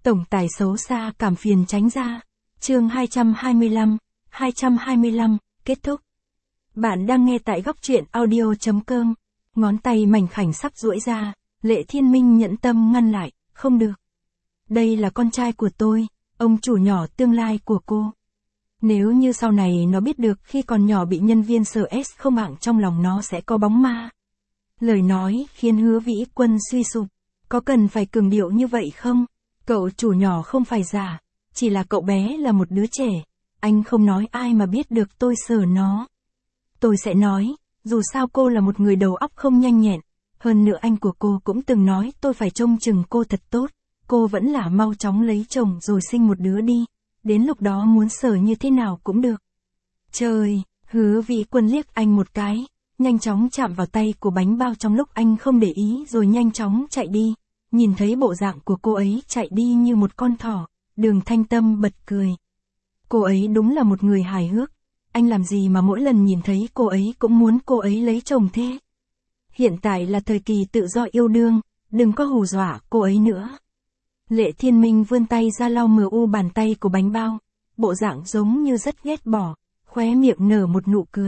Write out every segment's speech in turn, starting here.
Tổng tài xấu xa cảm phiền tránh ra. Chương 225, kết thúc. Bạn đang nghe tại góc truyện audio.com. Ngón tay mảnh khảnh sắp duỗi ra, Lệ Thiên Minh nhẫn tâm ngăn lại, không được. Đây là con trai của tôi, ông chủ nhỏ tương lai của cô. Nếu như sau này nó biết được khi còn nhỏ bị nhân viên sở S không hạng trong lòng nó sẽ có bóng ma. Lời nói khiến Hứa Vĩ Quân suy sụp. Có cần phải cường điệu như vậy không? Cậu chủ nhỏ không phải giả, chỉ là cậu bé là một đứa trẻ. Anh không nói ai mà biết được tôi sợ nó. Tôi sẽ nói, dù sao cô là một người đầu óc không nhanh nhẹn. Hơn nữa anh của cô cũng từng nói tôi phải trông chừng cô thật tốt. Cô vẫn là mau chóng lấy chồng rồi sinh một đứa đi. Đến lúc đó muốn sở như thế nào cũng được. Trời, Hứa Vĩ Quân liếc anh một cái, nhanh chóng chạm vào tay của bánh bao trong lúc anh không để ý rồi nhanh chóng chạy đi. Nhìn thấy bộ dạng của cô ấy chạy đi như một con thỏ, Đường Thanh Tâm bật cười. Cô ấy đúng là một người hài hước. Anh làm gì mà mỗi lần nhìn thấy cô ấy cũng muốn cô ấy lấy chồng thế? Hiện tại là thời kỳ tự do yêu đương, đừng có hù dọa cô ấy nữa. Lệ Thiên Minh vươn tay ra lau mờ u bàn tay của bánh bao, bộ dạng giống như rất ghét bỏ, khóe miệng nở một nụ cười.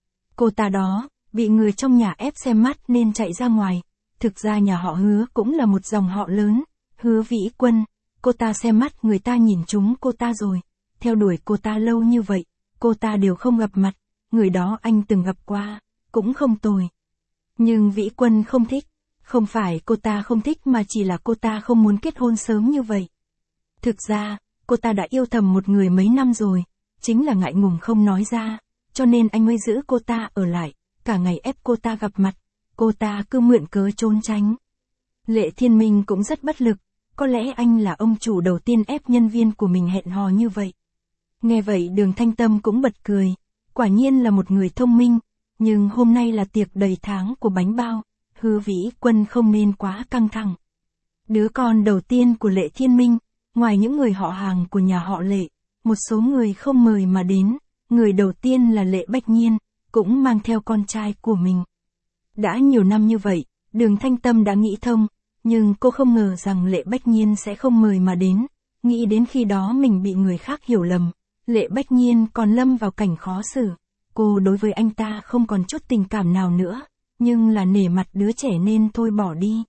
Cô ta đó, bị người trong nhà ép xem mắt nên chạy ra ngoài. Thực ra nhà họ Hứa cũng là một dòng họ lớn, Hứa Vĩ Quân. Cô ta xem mắt người ta nhìn trúng cô ta rồi, theo đuổi cô ta lâu như vậy, cô ta đều không gặp mặt, người đó anh từng gặp qua, cũng không tồi. Nhưng Vĩ Quân không thích, không phải cô ta không thích mà chỉ là cô ta không muốn kết hôn sớm như vậy. Thực ra, cô ta đã yêu thầm một người mấy năm rồi, chính là ngại ngùng không nói ra, cho nên anh mới giữ cô ta ở lại, cả ngày ép cô ta gặp mặt, cô ta cứ mượn cớ trốn tránh. Lệ Thiên Minh cũng rất bất lực, có lẽ anh là ông chủ đầu tiên ép nhân viên của mình hẹn hò như vậy. Nghe vậy Đường Thanh Tâm cũng bật cười, quả nhiên là một người thông minh, nhưng hôm nay là tiệc đầy tháng của bánh bao, Hứa Vĩ Quân không nên quá căng thẳng. Đứa con đầu tiên của Lệ Thiên Minh, ngoài những người họ hàng của nhà họ Lệ, một số người không mời mà đến, người đầu tiên là Lệ Bách Nhiên, cũng mang theo con trai của mình. Đã nhiều năm như vậy, Đường Thanh Tâm đã nghĩ thông, nhưng cô không ngờ rằng Lệ Bách Nhiên sẽ không mời mà đến, nghĩ đến khi đó mình bị người khác hiểu lầm, Lệ Bách Nhiên còn lâm vào cảnh khó xử, cô đối với anh ta không còn chút tình cảm nào nữa, nhưng là nể mặt đứa trẻ nên thôi bỏ đi.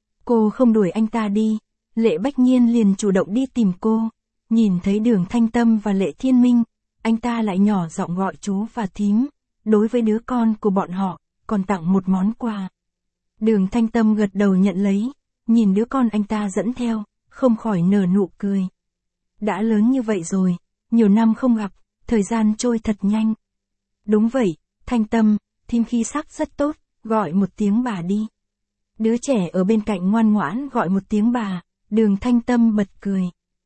Cô không đuổi anh ta đi, Lệ Bách Nhiên liền chủ động đi tìm cô, nhìn thấy Đường Thanh Tâm và Lệ Thiên Minh, anh ta lại nhỏ giọng gọi chú và thím, đối với đứa con của bọn họ, còn tặng một món quà. Đường Thanh Tâm gật đầu nhận lấy, nhìn đứa con anh ta dẫn theo, không khỏi nở nụ cười. Đã lớn như vậy rồi, nhiều năm không gặp, thời gian trôi thật nhanh. Đúng vậy, Thanh Tâm, thím khí sắc rất tốt, gọi một tiếng bà đi. Đứa trẻ ở bên cạnh ngoan ngoãn gọi một tiếng bà, Đường Thanh Tâm bật cười.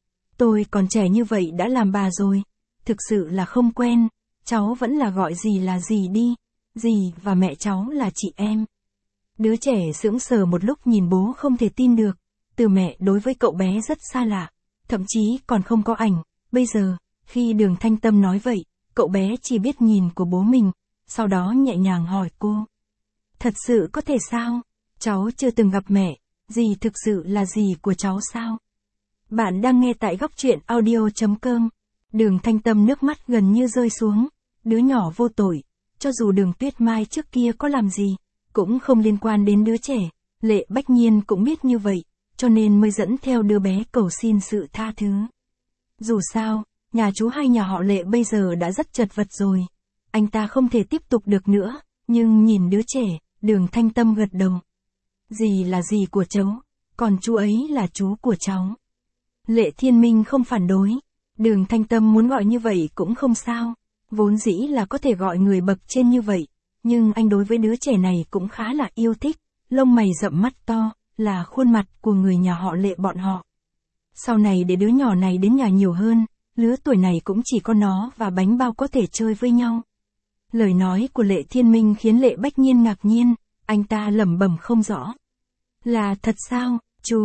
Tôi còn trẻ như vậy đã làm bà rồi, thực sự là không quen, cháu vẫn là gọi dì là dì đi, dì và mẹ cháu là chị em. Đứa trẻ sững sờ một lúc nhìn bố không thể tin được, từ mẹ đối với cậu bé rất xa lạ, thậm chí còn không có ảnh, bây giờ, khi Đường Thanh Tâm nói vậy, cậu bé chỉ biết nhìn của bố mình, sau đó nhẹ nhàng hỏi cô. Thật sự có thể sao? Cháu chưa từng gặp mẹ, dì thực sự là dì của cháu sao? Bạn đang nghe tại góc truyện audio.com. Đường Thanh Tâm nước mắt gần như rơi xuống, đứa nhỏ vô tội, cho dù Đường Tuyết Mai trước kia có làm gì, cũng không liên quan đến đứa trẻ, Lệ Bách Nhiên cũng biết như vậy, cho nên mới dẫn theo đứa bé cầu xin sự tha thứ. Dù sao, nhà chú hay nhà họ Lệ bây giờ đã rất chật vật rồi, anh ta không thể tiếp tục được nữa, nhưng nhìn đứa trẻ, Đường Thanh Tâm gật đầu. Dì là dì của cháu, còn chú ấy là chú của cháu. Lệ Thiên Minh không phản đối, Đường Thanh Tâm muốn gọi như vậy cũng không sao, vốn dĩ là có thể gọi người bậc trên như vậy, nhưng anh đối với đứa trẻ này cũng khá là yêu thích, lông mày rậm mắt to, là khuôn mặt của người nhà họ Lệ bọn họ. Sau này để đứa nhỏ này đến nhà nhiều hơn, lứa tuổi này cũng chỉ có nó và bánh bao có thể chơi với nhau. Lời nói của Lệ Thiên Minh khiến Lệ Bách Nhiên ngạc nhiên, anh ta lẩm bẩm không rõ. Là thật sao,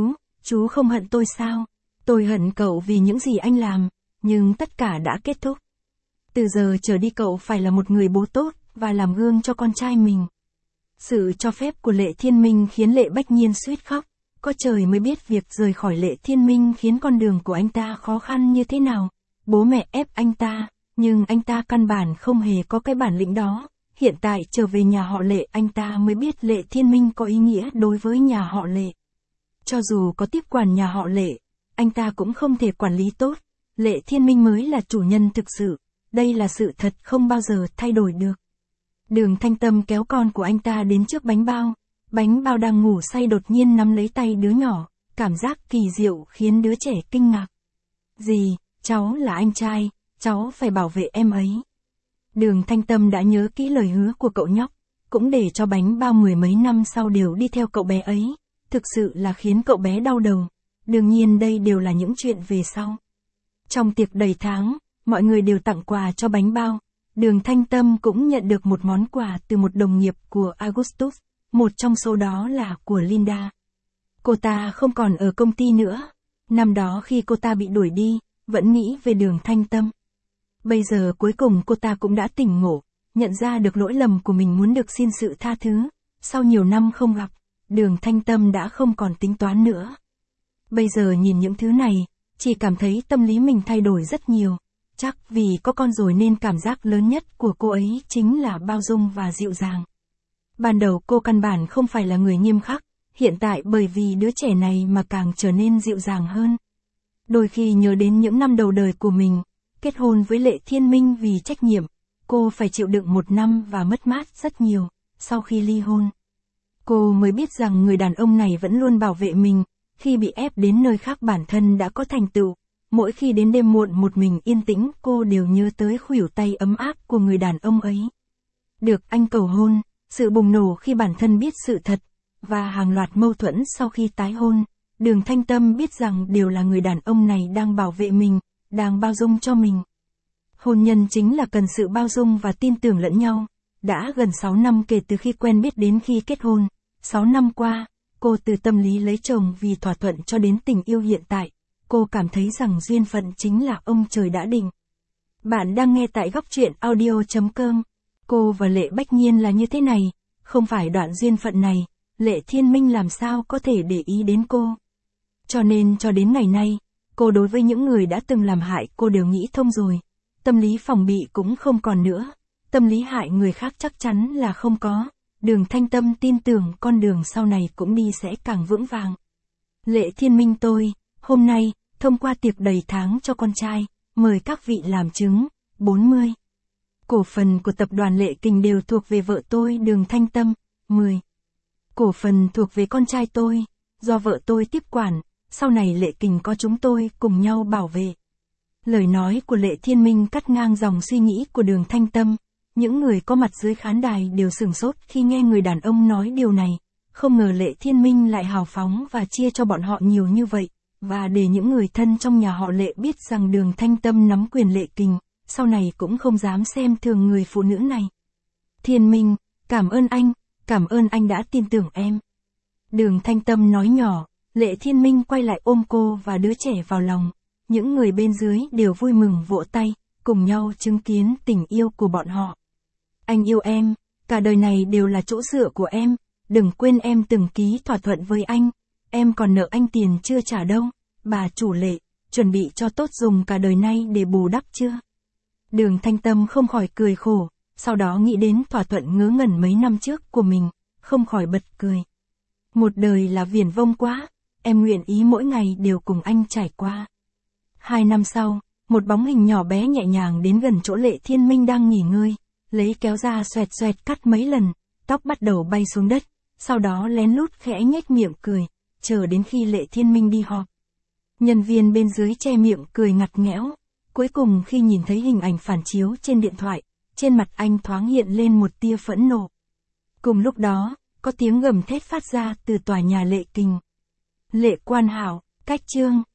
chú không hận tôi sao? Tôi hận cậu vì những gì anh làm, nhưng tất cả đã kết thúc. Từ giờ trở đi cậu phải là một người bố tốt, và làm gương cho con trai mình. Sự cho phép của Lệ Thiên Minh khiến Lệ Bách Nhiên suýt khóc, Có trời mới biết việc rời khỏi Lệ Thiên Minh khiến con đường của anh ta khó khăn như thế nào. Bố mẹ ép anh ta, nhưng anh ta căn bản không hề có cái bản lĩnh đó. Hiện tại trở về nhà họ Lệ anh ta mới biết Lệ Thiên Minh có ý nghĩa đối với nhà họ Lệ. Cho dù có tiếp quản nhà họ Lệ, anh ta cũng không thể quản lý tốt. Lệ Thiên Minh mới là chủ nhân thực sự. Đây là sự thật không bao giờ thay đổi được. Đường Thanh Tâm kéo con của anh ta đến trước bánh bao. Bánh bao đang ngủ say đột nhiên nắm lấy tay đứa nhỏ, cảm giác kỳ diệu khiến đứa trẻ kinh ngạc. Dì, cháu là anh trai, cháu phải bảo vệ em ấy. Đường Thanh Tâm đã nhớ kỹ lời hứa của cậu nhóc, cũng để cho bánh bao mười mấy năm sau đều đi theo cậu bé ấy, thực sự là khiến cậu bé đau đầu. Đương nhiên đây đều là những chuyện về sau. Trong tiệc đầy tháng, mọi người đều tặng quà cho bánh bao. Đường Thanh Tâm cũng nhận được một món quà từ một đồng nghiệp của Augustus, một trong số đó là của Linda. Cô ta không còn ở công ty nữa. Năm đó khi cô ta bị đuổi đi, vẫn nghĩ về Đường Thanh Tâm. Bây giờ cuối cùng cô ta cũng đã tỉnh ngộ, nhận ra được lỗi lầm của mình muốn được xin sự tha thứ. Sau nhiều năm không gặp, Đường Thanh Tâm đã không còn tính toán nữa. Bây giờ nhìn những thứ này, chỉ cảm thấy tâm lý mình thay đổi rất nhiều. Chắc vì có con rồi nên cảm giác lớn nhất của cô ấy chính là bao dung và dịu dàng. Ban đầu cô căn bản không phải là người nghiêm khắc, hiện tại bởi vì đứa trẻ này mà càng trở nên dịu dàng hơn. Đôi khi nhớ đến những năm đầu đời của mình, kết hôn với Lệ Thiên Minh vì trách nhiệm, cô phải chịu đựng 1 năm và mất mát rất nhiều. Sau khi ly hôn, cô mới biết rằng người đàn ông này vẫn luôn bảo vệ mình, khi bị ép đến nơi khác bản thân đã có thành tựu. Mỗi khi đến đêm muộn một mình yên tĩnh cô đều nhớ tới khuỷu tay ấm áp của người đàn ông ấy. Được anh cầu hôn, sự bùng nổ khi bản thân biết sự thật, và hàng loạt mâu thuẫn sau khi tái hôn, Đường Thanh Tâm biết rằng đều là người đàn ông này đang bảo vệ mình, đang bao dung cho mình. Hôn nhân chính là cần sự bao dung và tin tưởng lẫn nhau. Đã gần 6 năm kể từ khi quen biết đến khi kết hôn. 6 năm qua, cô từ tâm lý lấy chồng vì thỏa thuận cho đến tình yêu hiện tại. Cô cảm thấy rằng duyên phận chính là ông trời đã định. Bạn đang nghe tại Góc Truyện Audio.com. Cô và Lệ Bách Nhiên là như thế này, không phải đoạn duyên phận này, Lệ Thiên Minh làm sao có thể để ý đến cô. Cho nên cho đến ngày nay, cô đối với những người đã từng làm hại cô đều nghĩ thông rồi. Tâm lý phòng bị cũng không còn nữa, tâm lý hại người khác chắc chắn là không có. Đường Thanh Tâm tin tưởng con đường sau này cũng đi sẽ càng vững vàng. Lệ Thiên Minh tôi, hôm nay, thông qua tiệc đầy tháng cho con trai, mời các vị làm chứng. 40. Cổ phần của tập đoàn Lệ Kình đều thuộc về vợ tôi Đường Thanh Tâm. 10. Cổ phần thuộc về con trai tôi, do vợ tôi tiếp quản, sau này Lệ Kình có chúng tôi cùng nhau bảo vệ. Lời nói của Lệ Thiên Minh cắt ngang dòng suy nghĩ của Đường Thanh Tâm. Những người có mặt dưới khán đài đều sửng sốt khi nghe người đàn ông nói điều này. Không ngờ Lệ Thiên Minh lại hào phóng và chia cho bọn họ nhiều như vậy, và để những người thân trong nhà họ Lệ biết rằng Đường Thanh Tâm nắm quyền Lệ Kình, sau này cũng không dám xem thường người phụ nữ này. Thiên Minh, cảm ơn anh đã tin tưởng em. Đường Thanh Tâm nói nhỏ, Lệ Thiên Minh quay lại ôm cô và đứa trẻ vào lòng. Những người bên dưới đều vui mừng vỗ tay, cùng nhau chứng kiến tình yêu của bọn họ. Anh yêu em, cả đời này đều là chỗ dựa của em, đừng quên em từng ký thỏa thuận với anh, em còn nợ anh tiền chưa trả đâu, bà chủ Lệ, chuẩn bị cho tốt dùng cả đời nay để bù đắp chưa? Đường Thanh Tâm không khỏi cười khổ, sau đó nghĩ đến thỏa thuận ngớ ngẩn mấy năm trước của mình, không khỏi bật cười. Một đời là viển vông quá, em nguyện ý mỗi ngày đều cùng anh trải qua. 2 năm sau, một bóng hình nhỏ bé nhẹ nhàng đến gần chỗ Lệ Thiên Minh đang nghỉ ngơi, lấy kéo ra xoẹt xoẹt cắt mấy lần, tóc bắt đầu bay xuống đất, sau đó lén lút khẽ nhếch miệng cười, chờ đến khi Lệ Thiên Minh đi họp. Nhân viên bên dưới che miệng cười ngặt nghẽo, cuối cùng khi nhìn thấy hình ảnh phản chiếu trên điện thoại, trên mặt anh thoáng hiện lên một tia phẫn nộ. Cùng lúc đó, có tiếng gầm thét phát ra từ tòa nhà Lệ Kình. Lệ Quan Hảo, cách chương.